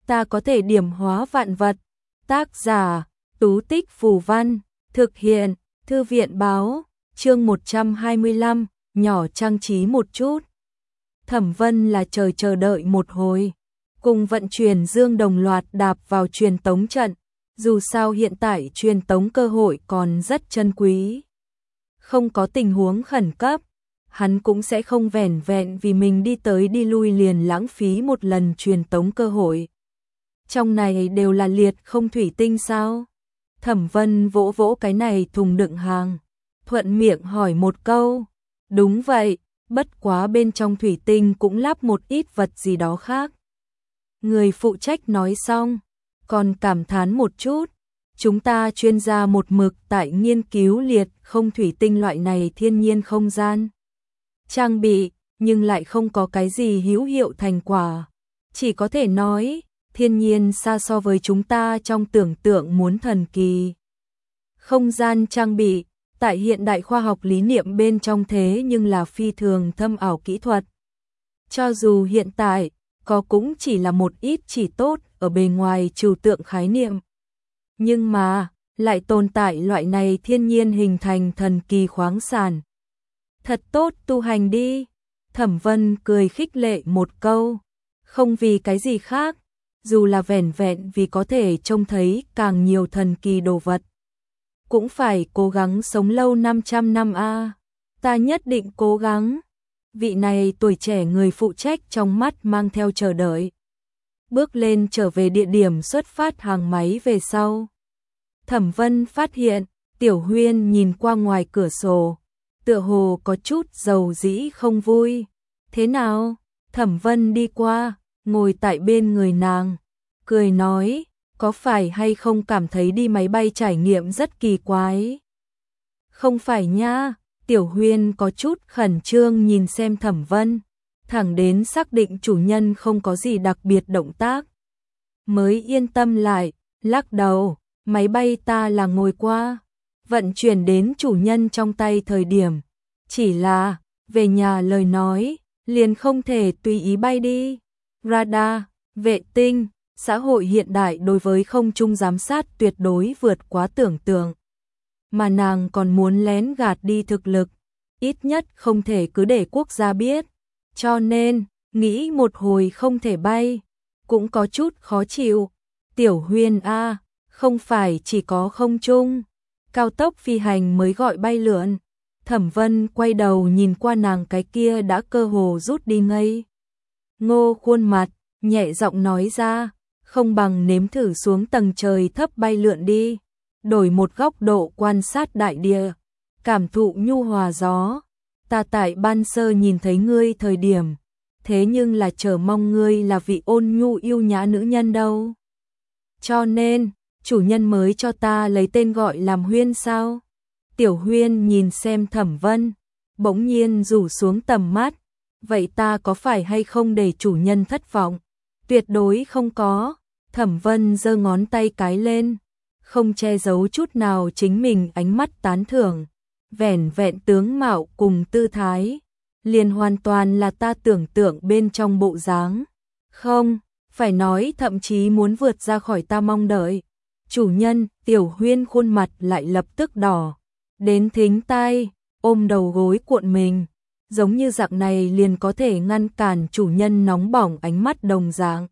ta có thể điểm hóa vạn vật. Tác giả, Tú Tích Phù Văn, thực hiện, Thư viện Báo, chương 125, nhỏ trang trí một chút. Thẩm Vân là chờ đợi một hồi, cùng vận chuyển Dương đồng loạt đạp vào truyền tống trận, dù sao hiện tại truyền tống cơ hội còn rất chân quý. Không có tình huống khẩn cấp, hắn cũng sẽ không vẻn vẹn vì mình đi tới đi lui liền lãng phí một lần truyền tống cơ hội. Trong này đều là liệt không thủy tinh sao? Thẩm Vân vỗ vỗ cái này thùng đựng hàng, thuận miệng hỏi một câu. Đúng vậy, bất quá bên trong thủy tinh cũng lắp một ít vật gì đó khác. Người phụ trách nói xong, còn cảm thán một chút. Chúng ta chuyên gia một mực tại nghiên cứu liệt không thủy tinh loại này thiên nhiên không gian trang bị, nhưng lại không có cái gì hữu hiệu thành quả. Chỉ có thể nói, thiên nhiên xa so với chúng ta trong tưởng tượng muốn thần kỳ. Không gian trang bị, tại hiện đại khoa học lý niệm bên trong thế nhưng là phi thường thâm ảo kỹ thuật. Cho dù hiện tại, có cũng chỉ là một ít chỉ tốt ở bề ngoài trừu tượng khái niệm. Nhưng mà, lại tồn tại loại này thiên nhiên hình thành thần kỳ khoáng sản. Thật tốt tu hành đi. Thẩm Vân cười khích lệ một câu. Không vì cái gì khác, dù là vẻn vẹn vì có thể trông thấy càng nhiều thần kỳ đồ vật. Cũng phải cố gắng sống lâu 500 năm a. Ta nhất định cố gắng. Vị này tuổi trẻ người phụ trách trong mắt mang theo chờ đợi. Bước lên trở về địa điểm xuất phát hàng máy về sau. Thẩm Vân phát hiện, Tiểu Huyên nhìn qua ngoài cửa sổ, tựa hồ có chút dầu dĩ không vui. Thế nào? Thẩm Vân đi qua, ngồi tại bên người nàng, cười nói, có phải hay không cảm thấy đi máy bay trải nghiệm rất kỳ quái? Không phải nha, Tiểu Huyên có chút khẩn trương nhìn xem Thẩm Vân, thẳng đến xác định chủ nhân không có gì đặc biệt động tác. Mới yên tâm lại, lắc đầu, máy bay ta là ngồi qua, vận chuyển đến chủ nhân trong tay thời điểm. Chỉ là, về nhà lời nói, liền không thể tùy ý bay đi. Radar, vệ tinh, xã hội hiện đại đối với không trung giám sát tuyệt đối vượt quá tưởng tượng. Mà nàng còn muốn lén gạt đi thực lực, ít nhất không thể cứ để quốc gia biết. Cho nên, nghĩ một hồi không thể bay, cũng có chút khó chịu. Tiểu Huyên a, không phải chỉ có không trung, cao tốc phi hành mới gọi bay lượn. Thẩm Vân quay đầu nhìn qua nàng cái kia đã cơ hồ rút đi ngây ngô khuôn mặt, nhẹ giọng nói ra, không bằng nếm thử xuống tầng trời thấp bay lượn đi, đổi một góc độ quan sát đại địa, cảm thụ nhu hòa gió. Ta tại ban sơ nhìn thấy ngươi thời điểm, thế nhưng là chờ mong ngươi là vị ôn nhu yêu nhã nữ nhân đâu. Cho nên, chủ nhân mới cho ta lấy tên gọi làm Huyên sao? Tiểu Huyên nhìn xem Thẩm Vân, bỗng nhiên rủ xuống tầm mắt. Vậy ta có phải hay không để chủ nhân thất vọng? Tuyệt đối không có. Thẩm Vân giơ ngón tay cái lên, không che giấu chút nào chính mình ánh mắt tán thưởng. Vẻn vẹn tướng mạo cùng tư thái, liền hoàn toàn là ta tưởng tượng bên trong bộ dáng. Không, phải nói thậm chí muốn vượt ra khỏi ta mong đợi. Chủ nhân, Tiểu Huyên khuôn mặt lại lập tức đỏ đến thính tai, ôm đầu gối cuộn mình, giống như dạng này liền có thể ngăn cản chủ nhân nóng bỏng ánh mắt đồng dạng.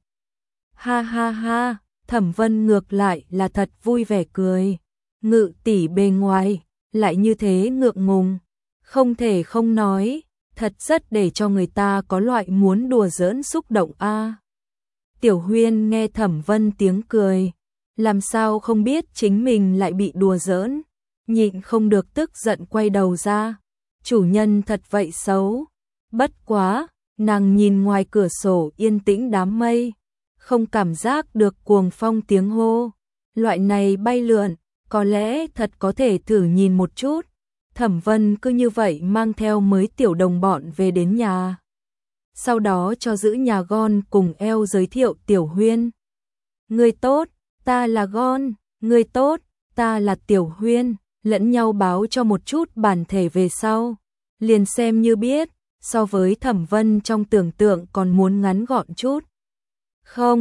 Ha ha ha, Thẩm Vân ngược lại là thật vui vẻ cười. Ngự tỷ bề ngoài lại như thế ngượng ngùng, không thể không nói, thật rất để cho người ta có loại muốn đùa giỡn xúc động a. Tiểu Huyên nghe Thẩm Vân tiếng cười, làm sao không biết chính mình lại bị đùa giỡn, nhịn không được tức giận quay đầu ra. Chủ nhân thật vậy xấu. Bất quá, nàng nhìn ngoài cửa sổ yên tĩnh đám mây, không cảm giác được cuồng phong tiếng hô. Loại này bay lượn, có lẽ thật có thể thử nhìn một chút. Thẩm Vân cứ như vậy mang theo mới tiểu đồng bọn về đến nhà. Sau đó cho giữ nhà Gon cùng eo giới thiệu Tiểu Huyên. Người tốt, ta là Gon, người tốt, ta là Tiểu Huyên, lẫn nhau báo cho một chút bản thể về sau. Liền xem như biết, so với Thẩm Vân trong tưởng tượng còn muốn ngắn gọn chút. Không,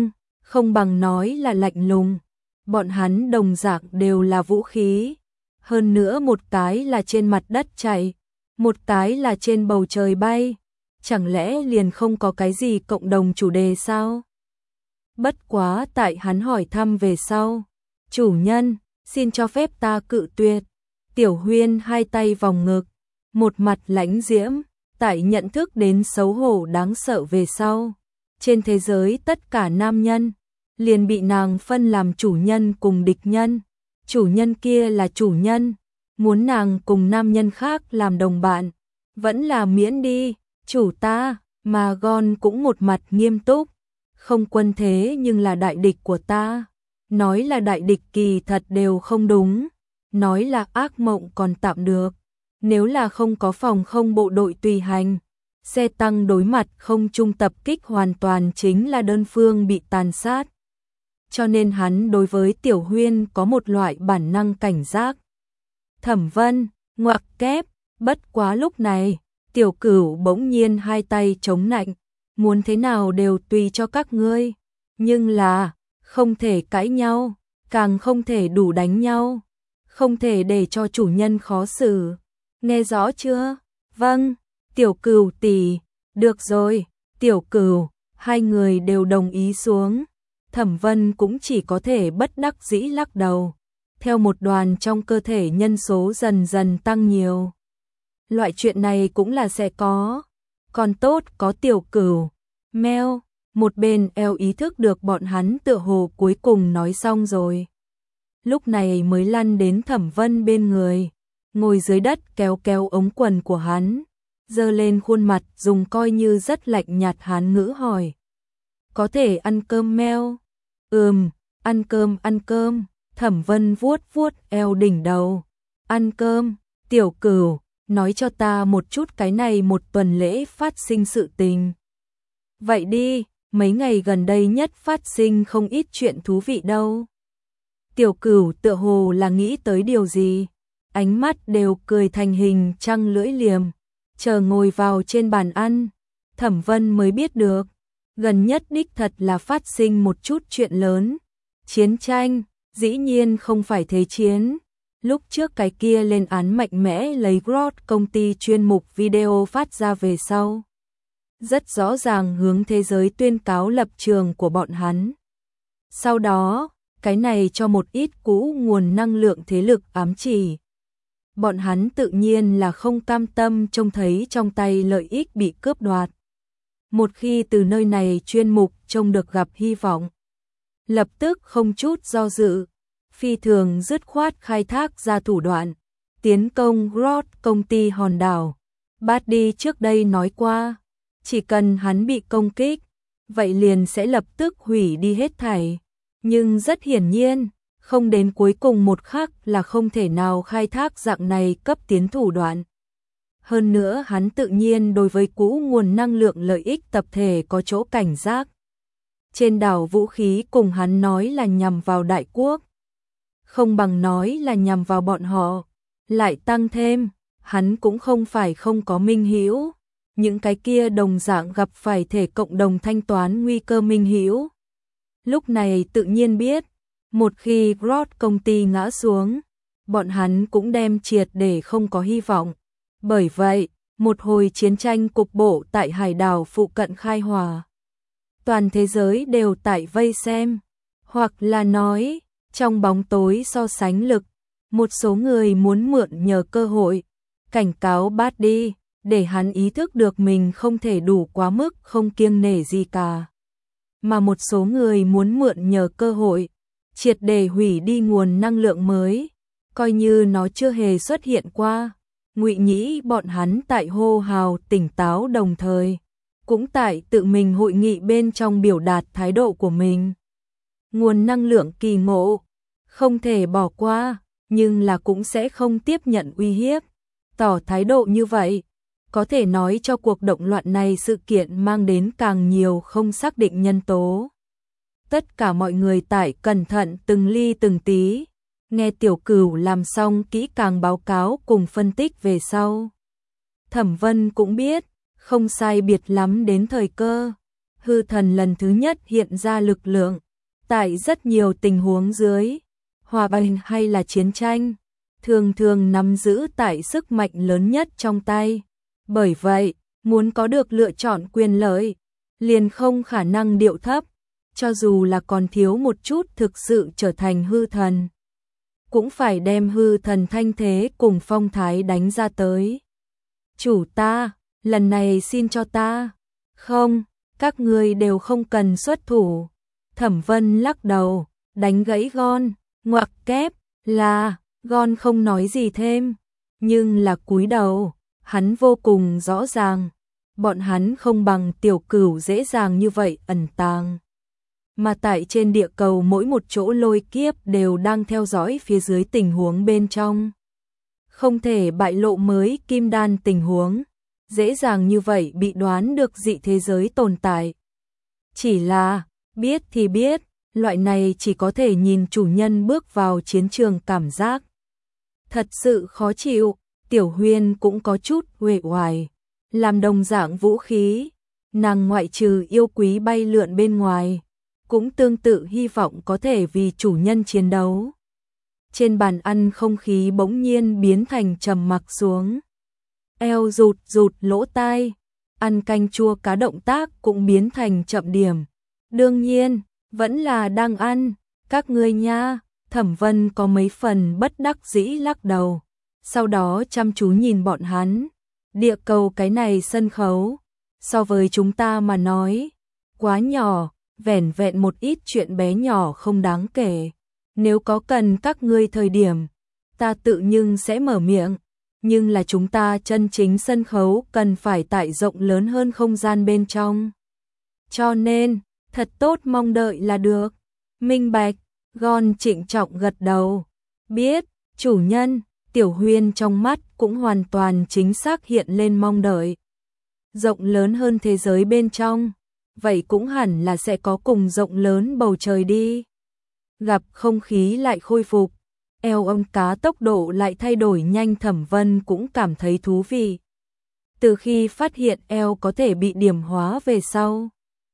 không bằng nói là lạnh lùng. Bọn hắn đồng dạng đều là vũ khí. Hơn nữa một cái là trên mặt đất chạy, một cái là trên bầu trời bay. Chẳng lẽ liền không có cái gì cộng đồng chủ đề sao? Bất quá tại hắn hỏi thăm về sau. Chủ nhân, xin cho phép ta cự tuyệt. Tiểu Huyên hai tay vòng ngực, một mặt lãnh diễm, tại nhận thức đến xấu hổ đáng sợ về sau. Trên thế giới tất cả nam nhân, liền bị nàng phân làm chủ nhân cùng địch nhân. Chủ nhân kia là chủ nhân, muốn nàng cùng nam nhân khác làm đồng bạn, vẫn là miễn đi. Chủ ta, mà Gon cũng một mặt nghiêm túc, không quân thế nhưng là đại địch của ta. Nói là đại địch kỳ thật đều không đúng, nói là ác mộng còn tạm được. Nếu là không có phòng không bộ đội tùy hành, xe tăng đối mặt không trung tập kích hoàn toàn chính là đơn phương bị tàn sát. Cho nên hắn đối với Tiểu Huyên có một loại bản năng cảnh giác. Thẩm Vân, ngoặc kép, bất quá lúc này, Tiểu Cửu bỗng nhiên hai tay chống nạnh, muốn thế nào đều tùy cho các ngươi, nhưng là không thể cãi nhau, càng không thể đủ đánh nhau, không thể để cho chủ nhân khó xử. Nghe rõ chưa? Vâng, Tiểu Cửu tỷ, được rồi. Tiểu Cửu, hai người đều đồng ý xuống. Thẩm Vân cũng chỉ có thể bất đắc dĩ lắc đầu. Theo một đoàn trong cơ thể nhân số dần dần tăng nhiều. Loại chuyện này cũng là sẽ có. Còn tốt có Tiểu Cửu. Meo, một bên eo ý thức được bọn hắn tựa hồ cuối cùng nói xong rồi. Lúc này mới lăn đến Thẩm Vân bên người, ngồi dưới đất kéo kéo ống quần của hắn, giơ lên khuôn mặt dùng coi như rất lạnh nhạt Hán ngữ hỏi. Có thể ăn cơm Meo? Ăn cơm. Thẩm Vân vuốt vuốt eo đỉnh đầu. Ăn cơm, Tiểu Cửu, nói cho ta một chút cái này một tuần lễ phát sinh sự tình. Vậy đi, mấy ngày gần đây nhất phát sinh không ít chuyện thú vị đâu. Tiểu Cửu tựa hồ là nghĩ tới điều gì, ánh mắt đều cười thành hình trăng lưỡi liềm, chờ ngồi vào trên bàn ăn. Thẩm Vân mới biết được, gần nhất đích thật là phát sinh một chút chuyện lớn. Chiến tranh, dĩ nhiên không phải thế chiến. Lúc trước cái kia lên án mạnh mẽ lấy Grot công ty chuyên mục video phát ra về sau. Rất rõ ràng hướng thế giới tuyên cáo lập trường của bọn hắn. Sau đó, cái này cho một ít cũ nguồn năng lượng thế lực ám chỉ. Bọn hắn tự nhiên là không cam tâm trông thấy trong tay lợi ích bị cướp đoạt. Một khi từ nơi này chuyên mục trông được gặp hy vọng, lập tức không chút do dự, phi thường dứt khoát khai thác ra thủ đoạn, tiến công Grot công ty hòn đảo. Buddy trước đây nói qua, chỉ cần hắn bị công kích, vậy liền sẽ lập tức hủy đi hết thảy. Nhưng rất hiển nhiên, không đến cuối cùng một khắc là không thể nào khai thác dạng này cấp tiến thủ đoạn. Hơn nữa hắn tự nhiên đối với cũ nguồn năng lượng lợi ích tập thể có chỗ cảnh giác. Trên đảo vũ khí cùng hắn nói là nhằm vào đại quốc, không bằng nói là nhằm vào bọn họ. Lại tăng thêm, hắn cũng không phải không có minh hữu, những cái kia đồng dạng gặp phải thể cộng đồng thanh toán nguy cơ minh hữu. Lúc này tự nhiên biết, một khi Grot công ty ngã xuống, bọn hắn cũng đem triệt để không có hy vọng. Bởi vậy, một hồi chiến tranh cục bộ tại hải đảo phụ cận khai hỏa. Toàn thế giới đều tại vây xem, hoặc là nói, trong bóng tối so sánh lực, một số người muốn mượn nhờ cơ hội, cảnh cáo Buddy, để hắn ý thức được mình không thể đủ quá mức không kiêng nể gì cả. Mà một số người muốn mượn nhờ cơ hội, triệt để hủy đi nguồn năng lượng mới, coi như nó chưa hề xuất hiện qua. Ngụy Nhĩ bọn hắn tại hô hào tỉnh táo đồng thời, cũng tại tự mình hội nghị bên trong biểu đạt thái độ của mình. Nguồn năng lượng kỳ ngộ, không thể bỏ qua, nhưng là cũng sẽ không tiếp nhận uy hiếp. Tỏ thái độ như vậy, có thể nói cho cuộc động loạn này sự kiện mang đến càng nhiều không xác định nhân tố. Tất cả mọi người tại cẩn thận từng ly từng tí, nghe Tiểu Cửu làm xong kỹ càng báo cáo cùng phân tích về sau. Thẩm Vân cũng biết, không sai biệt lắm đến thời cơ. Hư thần lần thứ nhất hiện ra lực lượng, Tại rất nhiều tình huống dưới, hòa bình hay là chiến tranh, thường thường nắm giữ tại sức mạnh lớn nhất trong tay. Bởi vậy, muốn có được lựa chọn quyền lợi, liền không khả năng điệu thấp, cho dù là còn thiếu một chút thực sự trở thành hư thần. Cũng phải đem hư thần thanh thế cùng phong thái đánh ra tới. Chủ ta, lần này xin cho ta. Không, các ngươi đều không cần xuất thủ. Thẩm Vân lắc đầu, đánh gãy Gon, ngoặc kép, là, Gon không nói gì thêm, nhưng là cúi đầu, hắn vô cùng rõ ràng, bọn hắn không bằng Tiểu Cửu dễ dàng như vậy ẩn tàng. Mà tại trên địa cầu mỗi một chỗ lôi kiếp đều đang theo dõi phía dưới tình huống bên trong. Không thể bại lộ mới kim đan tình huống, dễ dàng như vậy bị đoán được dị thế giới tồn tại. Chỉ là, biết thì biết, loại này chỉ có thể nhìn chủ nhân bước vào chiến trường cảm giác. Thật sự khó chịu, Tiểu Huyên cũng có chút uể oải, làm đồng dạng vũ khí, nàng ngoại trừ yêu quý bay lượn bên ngoài, cũng tương tự hy vọng có thể vì chủ nhân chiến đấu. Trên bàn ăn không khí bỗng nhiên biến thành trầm mặc xuống. Eo rụt rụt lỗ tai, ăn canh chua cá động tác cũng biến thành chậm điểm. Đương nhiên, vẫn là đang ăn, các ngươi nha. Thẩm Vân có mấy phần bất đắc dĩ lắc đầu, sau đó chăm chú nhìn bọn hắn. Địa cầu cái này sân khấu, so với chúng ta mà nói, quá nhỏ, vẻn vẹn một ít chuyện bé nhỏ không đáng kể. Nếu có cần các ngươi thời điểm, ta tự nhưng sẽ mở miệng, nhưng là chúng ta chân chính sân khấu cần phải tại rộng lớn hơn không gian bên trong. Cho nên, thật tốt mong đợi là được. Minh bạch, Gon trịnh trọng gật đầu. Biết, chủ nhân, Tiểu Huyên trong mắt cũng hoàn toàn chính xác hiện lên mong đợi. Rộng lớn hơn thế giới bên trong, vậy cũng hẳn là sẽ có cùng rộng lớn bầu trời đi. Gặp không khí lại khôi phục, eo ông cá tốc độ lại thay đổi nhanh, Thẩm Vân cũng cảm thấy thú vị. Từ khi phát hiện eo có thể bị điểm hóa về sau,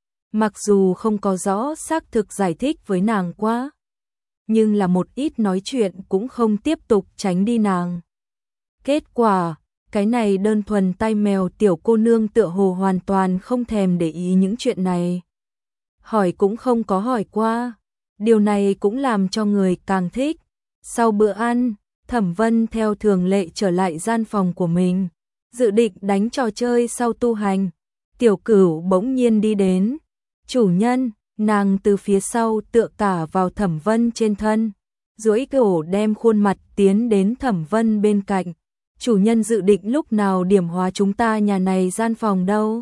mặc dù không có rõ xác thực giải thích với nàng quá, nhưng là một ít nói chuyện cũng không tiếp tục tránh đi nàng. Kết quả, cái này đơn thuần tai mèo tiểu cô nương tựa hồ hoàn toàn không thèm để ý những chuyện này. Hỏi cũng không có hỏi qua, điều này cũng làm cho người càng thích. Sau bữa ăn, Thẩm Vân theo thường lệ trở lại gian phòng của mình, dự định đánh trò chơi sau tu hành. Tiểu Cửu bỗng nhiên đi đến. Chủ nhân, nàng từ phía sau tựa cả vào Thẩm Vân trên thân, duỗi cổ đem khuôn mặt tiến đến Thẩm Vân bên cạnh. Chủ nhân dự định lúc nào điểm hóa chúng ta nhà này gian phòng đâu?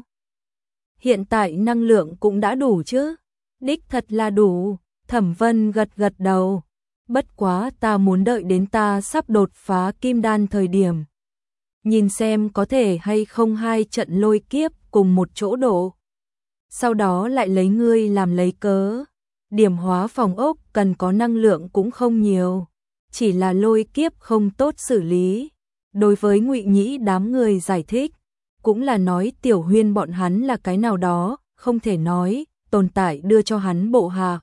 Hiện tại năng lượng cũng đã đủ chứ? Đích thật là đủ. Thẩm Vân gật gật đầu. Bất quá ta muốn đợi đến ta sắp đột phá kim đan thời điểm, nhìn xem có thể hay không hai trận lôi kiếp cùng một chỗ đổ. Sau đó lại lấy ngươi làm lấy cớ. Điểm hóa phòng ốc cần có năng lượng cũng không nhiều, chỉ là lôi kiếp không tốt xử lý. Đối với Ngụy Nhĩ đám người giải thích, cũng là nói Tiểu Huyên bọn hắn là cái nào đó, không thể nói, tồn tại đưa cho hắn bộ hạ.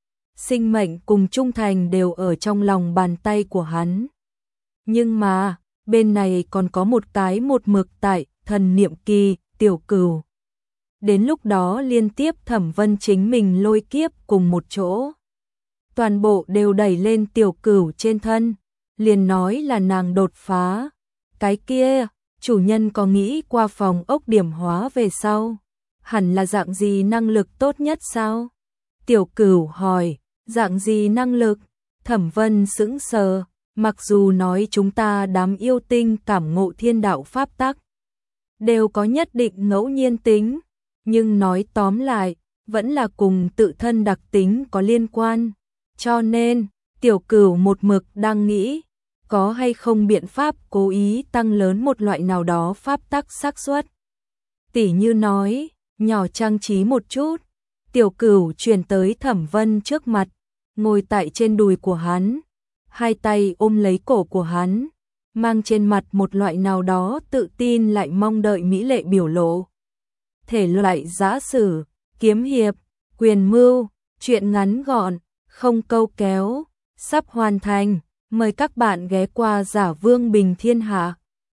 Sinh mệnh cùng trung thành đều ở trong lòng bàn tay của hắn. Nhưng mà, bên này còn có một cái một mực tại thần niệm kỳ, Tiểu Cửu. Đến lúc đó liên tiếp Thẩm Vân chính mình lôi kiếp cùng một chỗ, toàn bộ đều đẩy lên Tiểu Cửu trên thân, liền nói là nàng đột phá. Cái kia, chủ nhân có nghĩ qua phòng ốc điểm hóa về sau, hẳn là dạng gì năng lực tốt nhất sao? Tiểu Cửu hỏi, dạng gì năng lực? Thẩm Vân sững sờ, mặc dù nói chúng ta đám yêu tinh cảm ngộ thiên đạo pháp tắc đều có nhất định ngẫu nhiên tính, nhưng nói tóm lại, vẫn là cùng tự thân đặc tính có liên quan. Cho nên, Tiểu Cửu một mực đang nghĩ, có hay không biện pháp cố ý tăng lớn một loại nào đó pháp tắc xác suất. Tỉ như nói, nhỏ trang trí một chút. Tiểu Cửu chuyển tới Thẩm Vân trước mặt, ngồi tại trên đùi của hắn, hai tay ôm lấy cổ của hắn, mang trên mặt một loại nào đó tự tin lại mong đợi mỹ lệ biểu lộ. Thể loại giã sử, kiếm hiệp, quyền mưu, Chuyện ngắn gọn, không câu kéo, sắp hoàn thành. Mời các bạn ghé qua Giả Vương Bình Thiên Hạ.